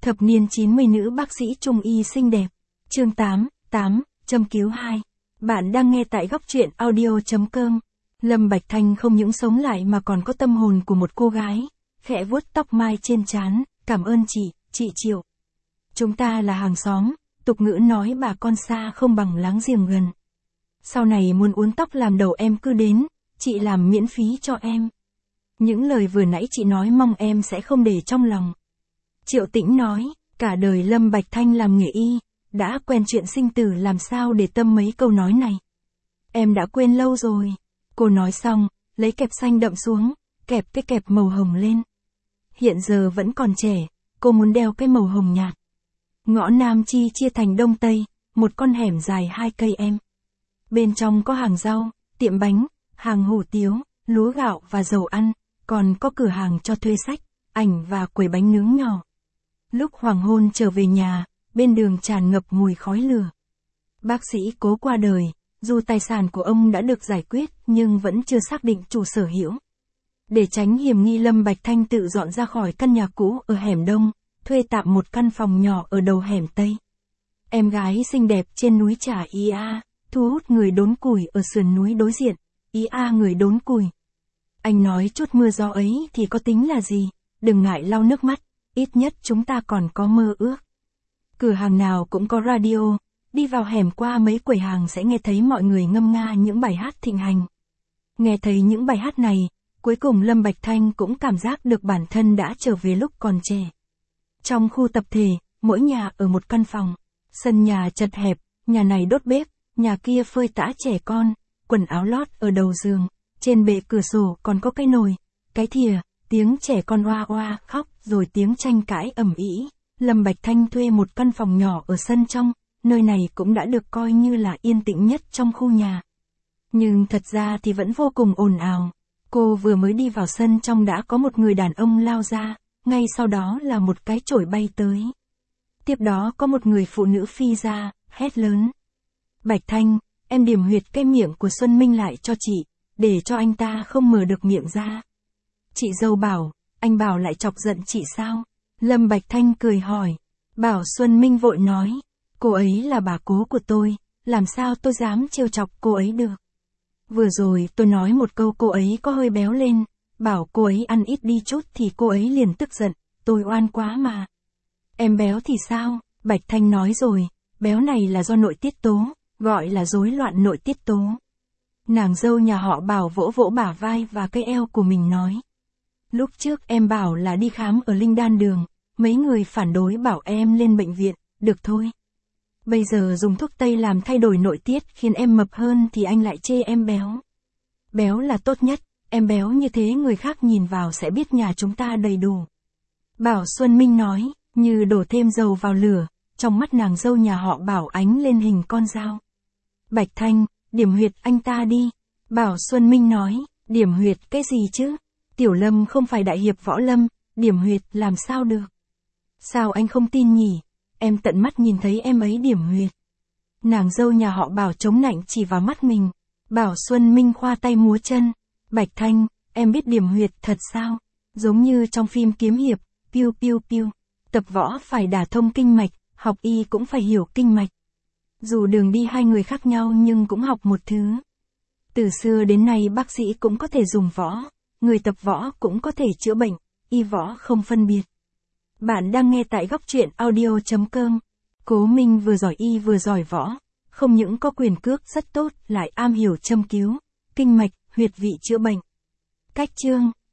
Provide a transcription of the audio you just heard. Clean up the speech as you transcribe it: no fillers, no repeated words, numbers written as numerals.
Thập niên 90 nữ bác sĩ trung y xinh đẹp. Chương 8, châm cứu 2. Bạn đang nghe tại góc truyện audio.com. Lâm Bạch Thanh không những sống lại mà còn có tâm hồn của một cô gái. Khẽ vuốt tóc mai trên trán, cảm ơn chị Triệu. Chúng ta là hàng xóm, tục ngữ nói bà con xa không bằng láng giềng gần. Sau này muốn uốn tóc làm đầu em cứ đến, chị làm miễn phí cho em. Những lời vừa nãy chị nói mong em sẽ không để trong lòng. Triệu Tĩnh nói, cả đời Lâm Bạch Thanh làm nghề y, đã quen chuyện sinh tử làm sao để tâm mấy câu nói này. Em đã quên lâu rồi. Cô nói xong, lấy kẹp xanh đậm xuống, kẹp cái kẹp màu hồng lên. Hiện giờ vẫn còn trẻ, cô muốn đeo cái màu hồng nhạt. Ngõ Nam Chi chia thành Đông Tây, một con hẻm dài 2 cây em. Bên trong có hàng rau, tiệm bánh, hàng hủ tiếu, lúa gạo và dầu ăn, còn có cửa hàng cho thuê sách, ảnh và quầy bánh nướng nhỏ. Lúc hoàng hôn trở về nhà, bên đường tràn ngập mùi khói lửa. Bác sĩ Cố qua đời, dù tài sản của ông đã được giải quyết nhưng vẫn chưa xác định chủ sở hữu. Để tránh hiểm nghi Lâm Bạch Thanh tự dọn ra khỏi căn nhà cũ ở hẻm Đông, thuê tạm một căn phòng nhỏ ở đầu hẻm Tây. Em gái xinh đẹp trên núi Trà Ia, thu hút người đốn củi ở sườn núi đối diện, Ia người đốn củi. Anh nói chút mưa gió ấy thì có tính là gì, đừng ngại lau nước mắt, ít nhất chúng ta còn có mơ ước. Cửa hàng nào cũng có radio, đi vào hẻm qua mấy quầy hàng sẽ nghe thấy mọi người ngâm nga những bài hát thịnh hành. Nghe thấy những bài hát này, cuối cùng Lâm Bạch Thanh cũng cảm giác được bản thân đã trở về lúc còn trẻ. Trong khu tập thể, mỗi nhà ở một căn phòng, sân nhà chật hẹp, nhà này đốt bếp, nhà kia phơi tã trẻ con, quần áo lót ở đầu giường, trên bệ cửa sổ còn có cái nồi, cái thìa, tiếng trẻ con oa oa khóc rồi tiếng tranh cãi ầm ĩ. Lâm Bạch Thanh thuê một căn phòng nhỏ ở sân trong, nơi này cũng đã được coi như là yên tĩnh nhất trong khu nhà. Nhưng thật ra thì vẫn vô cùng ồn ào. Cô vừa mới đi vào sân trong đã có một người đàn ông lao ra, ngay sau đó là một cái chổi bay tới. Tiếp đó có một người phụ nữ phi ra, hét lớn. Bạch Thanh, em điểm huyệt cái miệng của Xuân Minh lại cho chị, để cho anh ta không mở được miệng ra. Chị dâu bảo, anh Bảo lại chọc giận chị sao? Lâm Bạch Thanh cười hỏi. Bảo Xuân Minh vội nói, cô ấy là bà Cố của tôi, làm sao tôi dám trêu chọc cô ấy được. Vừa rồi tôi nói một câu cô ấy có hơi béo lên, bảo cô ấy ăn ít đi chút thì cô ấy liền tức giận, tôi oan quá mà. Em béo thì sao? Bạch Thanh nói rồi, béo này là do nội tiết tố, gọi là rối loạn nội tiết tố. Nàng dâu nhà họ Bảo vỗ vỗ bả vai và cái eo của mình nói. Lúc trước em bảo là đi khám ở Linh Đan Đường, mấy người phản đối bảo em lên bệnh viện, được thôi. Bây giờ dùng thuốc Tây làm thay đổi nội tiết khiến em mập hơn thì anh lại chê em béo. Béo là tốt nhất, em béo như thế người khác nhìn vào sẽ biết nhà chúng ta đầy đủ. Bảo Xuân Minh nói, như đổ thêm dầu vào lửa, trong mắt nàng dâu nhà họ Bảo ánh lên hình con dao. Bạch Thanh, điểm huyệt anh ta đi. Bảo Xuân Minh nói, điểm huyệt cái gì chứ? Tiểu Lâm không phải đại hiệp võ lâm, điểm huyệt làm sao được? Sao anh không tin nhỉ? Em tận mắt nhìn thấy em ấy điểm huyệt. Nàng dâu nhà họ Bảo chống nạnh chỉ vào mắt mình. Bảo Xuân Minh khoa tay múa chân. Bạch Thanh, em biết điểm huyệt thật sao? Giống như trong phim kiếm hiệp, piu piu piu. Tập võ phải đả thông kinh mạch, học y cũng phải hiểu kinh mạch. Dù đường đi hai người khác nhau nhưng cũng học một thứ. Từ xưa đến nay bác sĩ cũng có thể dùng võ, người tập võ cũng có thể chữa bệnh, y võ không phân biệt. Bạn đang nghe tại góc truyện audio.com. Cố Minh vừa giỏi y vừa giỏi võ, không những có quyền cước rất tốt lại am hiểu châm cứu, kinh mạch, huyệt vị chữa bệnh. Cách chương